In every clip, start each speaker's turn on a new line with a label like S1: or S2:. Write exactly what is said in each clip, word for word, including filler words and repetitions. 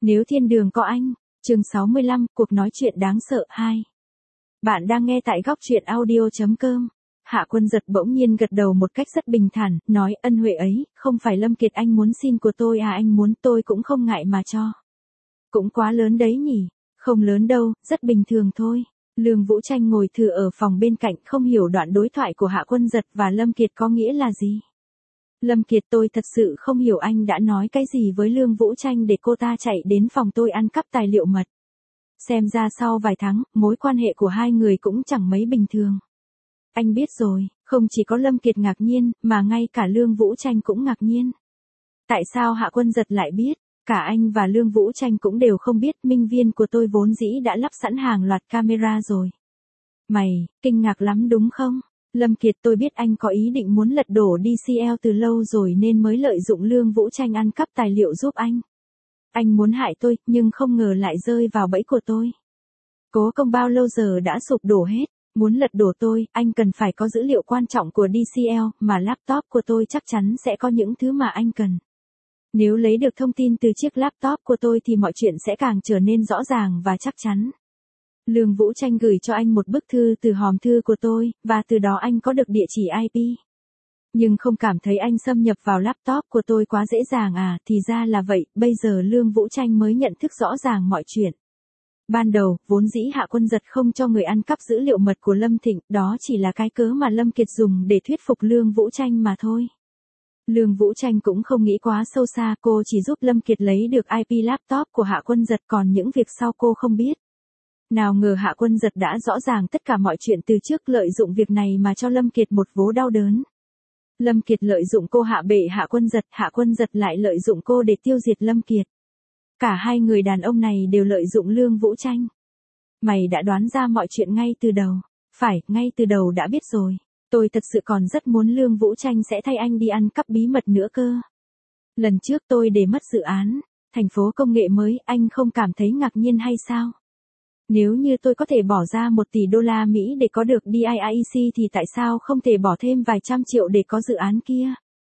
S1: Nếu thiên đường có anh, chương sáu mươi lăm, cuộc nói chuyện đáng sợ hai. Bạn đang nghe tại góc truyện audio chấm com. Hạ Quân Giật bỗng nhiên gật đầu một cách rất bình thản, nói ân huệ ấy, không phải Lâm Kiệt anh muốn xin của tôi à, anh muốn tôi cũng không ngại mà cho. Cũng quá lớn đấy nhỉ, không lớn đâu, rất bình thường thôi. Lương Vũ Tranh ngồi thừa ở phòng bên cạnh, không hiểu đoạn đối thoại của Hạ Quân Giật và Lâm Kiệt có nghĩa là gì. Lâm Kiệt, tôi thật sự không hiểu anh đã nói cái gì với Lương Vũ Tranh để cô ta chạy đến phòng tôi ăn cắp tài liệu mật. Xem ra sau vài tháng, mối quan hệ của hai người cũng chẳng mấy bình thường. Anh biết rồi, không chỉ có Lâm Kiệt ngạc nhiên, mà ngay cả Lương Vũ Tranh cũng ngạc nhiên. Tại sao Hạ Quân Giật lại biết? Cả anh và Lương Vũ Tranh cũng đều không biết, minh viên của tôi vốn dĩ đã lắp sẵn hàng loạt camera rồi. Mày, kinh ngạc lắm đúng không? Lâm Kiệt, tôi biết anh có ý định muốn lật đổ đê xê lờ từ lâu rồi nên mới lợi dụng Lương Vũ Tranh ăn cắp tài liệu giúp anh. Anh muốn hại tôi, nhưng không ngờ lại rơi vào bẫy của tôi. Cố công bao lâu giờ đã sụp đổ hết, muốn lật đổ tôi, anh cần phải có dữ liệu quan trọng của đê xê lờ, mà laptop của tôi chắc chắn sẽ có những thứ mà anh cần. Nếu lấy được thông tin từ chiếc laptop của tôi thì mọi chuyện sẽ càng trở nên rõ ràng và chắc chắn. Lương Vũ Tranh gửi cho anh một bức thư từ hòm thư của tôi, và từ đó anh có được địa chỉ i pê. Nhưng không cảm thấy anh xâm nhập vào laptop của tôi quá dễ dàng à, thì ra là vậy, bây giờ Lương Vũ Tranh mới nhận thức rõ ràng mọi chuyện. Ban đầu, vốn dĩ Hạ Quân Giật không cho người ăn cắp dữ liệu mật của Lâm Thịnh, đó chỉ là cái cớ mà Lâm Kiệt dùng để thuyết phục Lương Vũ Tranh mà thôi. Lương Vũ Tranh cũng không nghĩ quá sâu xa, cô chỉ giúp Lâm Kiệt lấy được i pê laptop của Hạ Quân Giật, còn những việc sau cô không biết. Nào ngờ Hạ Quân Giật đã rõ ràng tất cả mọi chuyện từ trước, lợi dụng việc này mà cho Lâm Kiệt một vố đau đớn. Lâm Kiệt lợi dụng cô hạ bệ Hạ Quân Giật, Hạ Quân Giật lại lợi dụng cô để tiêu diệt Lâm Kiệt. Cả hai người đàn ông này đều lợi dụng Lương Vũ Tranh. Mày đã đoán ra mọi chuyện ngay từ đầu. Phải, ngay từ đầu đã biết rồi. Tôi thật sự còn rất muốn Lương Vũ Tranh sẽ thay anh đi ăn cắp bí mật nữa cơ. Lần trước tôi để mất dự án, thành phố công nghệ mới, anh không cảm thấy ngạc nhiên hay sao? Nếu như tôi có thể bỏ ra một tỷ đô la Mỹ để có được đê i i xê thì tại sao không thể bỏ thêm vài trăm triệu để có dự án kia?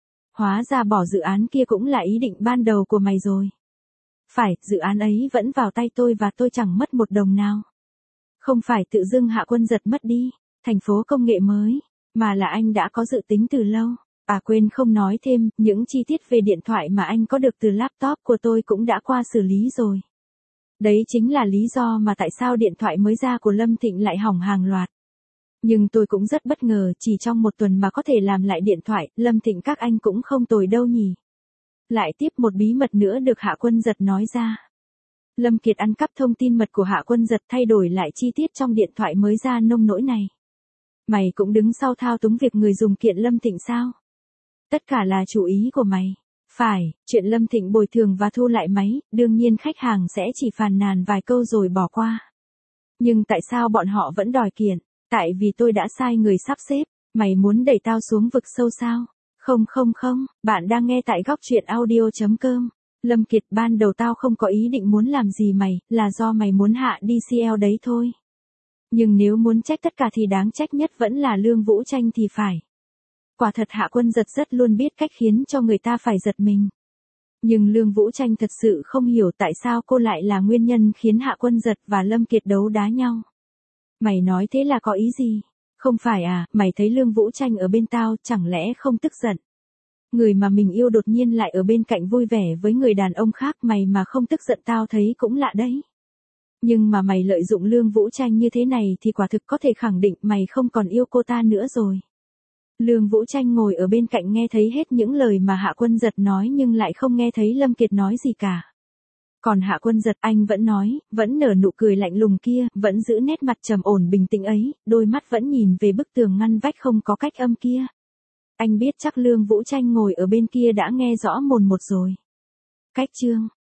S1: Hóa ra bỏ dự án kia cũng là ý định ban đầu của mày rồi. Phải, dự án ấy vẫn vào tay tôi và tôi chẳng mất một đồng nào. Không phải tự dưng Hạ Quân Giật mất đi, thành phố công nghệ mới, mà là anh đã có dự tính từ lâu. À quên không nói thêm, những chi tiết về điện thoại mà anh có được từ laptop của tôi cũng đã qua xử lý rồi. Đấy chính là lý do mà tại sao điện thoại mới ra của Lâm Thịnh lại hỏng hàng loạt. Nhưng tôi cũng rất bất ngờ, chỉ trong một tuần mà có thể làm lại điện thoại, Lâm Thịnh các anh cũng không tồi đâu nhỉ. Lại tiếp một bí mật nữa được Hạ Quân Giật nói ra. Lâm Kiệt ăn cắp thông tin mật của Hạ Quân Giật, thay đổi lại chi tiết trong điện thoại mới ra nông nỗi này. Mày cũng đứng sau thao túng việc người dùng kiện Lâm Thịnh sao? Tất cả là chủ ý của mày. Phải, chuyện Lâm Thịnh bồi thường và thu lại máy, đương nhiên khách hàng sẽ chỉ phàn nàn vài câu rồi bỏ qua. Nhưng tại sao bọn họ vẫn đòi kiện? Tại vì tôi đã sai người sắp xếp, mày muốn đẩy tao xuống vực sâu sao? Không không không, bạn đang nghe tại góc truyện audio chấm com. Lâm Kiệt, ban đầu tao không có ý định muốn làm gì mày, là do mày muốn hạ đê xê lờ đấy thôi. Nhưng nếu muốn trách tất cả thì đáng trách nhất vẫn là Lương Vũ Tranh thì phải. Quả thật Hạ Quân Giật rất luôn biết cách khiến cho người ta phải giật mình. Nhưng Lương Vũ Tranh thật sự không hiểu tại sao cô lại là nguyên nhân khiến Hạ Quân Giật và Lâm Kiệt đấu đá nhau. Mày nói thế là có ý gì? Không phải à, mày thấy Lương Vũ Tranh ở bên tao, chẳng lẽ không tức giận? Người mà mình yêu đột nhiên lại ở bên cạnh vui vẻ với người đàn ông khác, mày mà không tức giận tao thấy cũng lạ đấy. Nhưng mà mày lợi dụng Lương Vũ Tranh như thế này thì quả thực có thể khẳng định mày không còn yêu cô ta nữa rồi. Lương Vũ Tranh ngồi ở bên cạnh nghe thấy hết những lời mà Hạ Quân Giật nói nhưng lại không nghe thấy Lâm Kiệt nói gì cả. Còn Hạ Quân Giật, anh vẫn nói, vẫn nở nụ cười lạnh lùng kia, vẫn giữ nét mặt trầm ổn bình tĩnh ấy, đôi mắt vẫn nhìn về bức tường ngăn vách không có cách âm kia. Anh biết chắc Lương Vũ Tranh ngồi ở bên kia đã nghe rõ mồn một rồi. Cách chương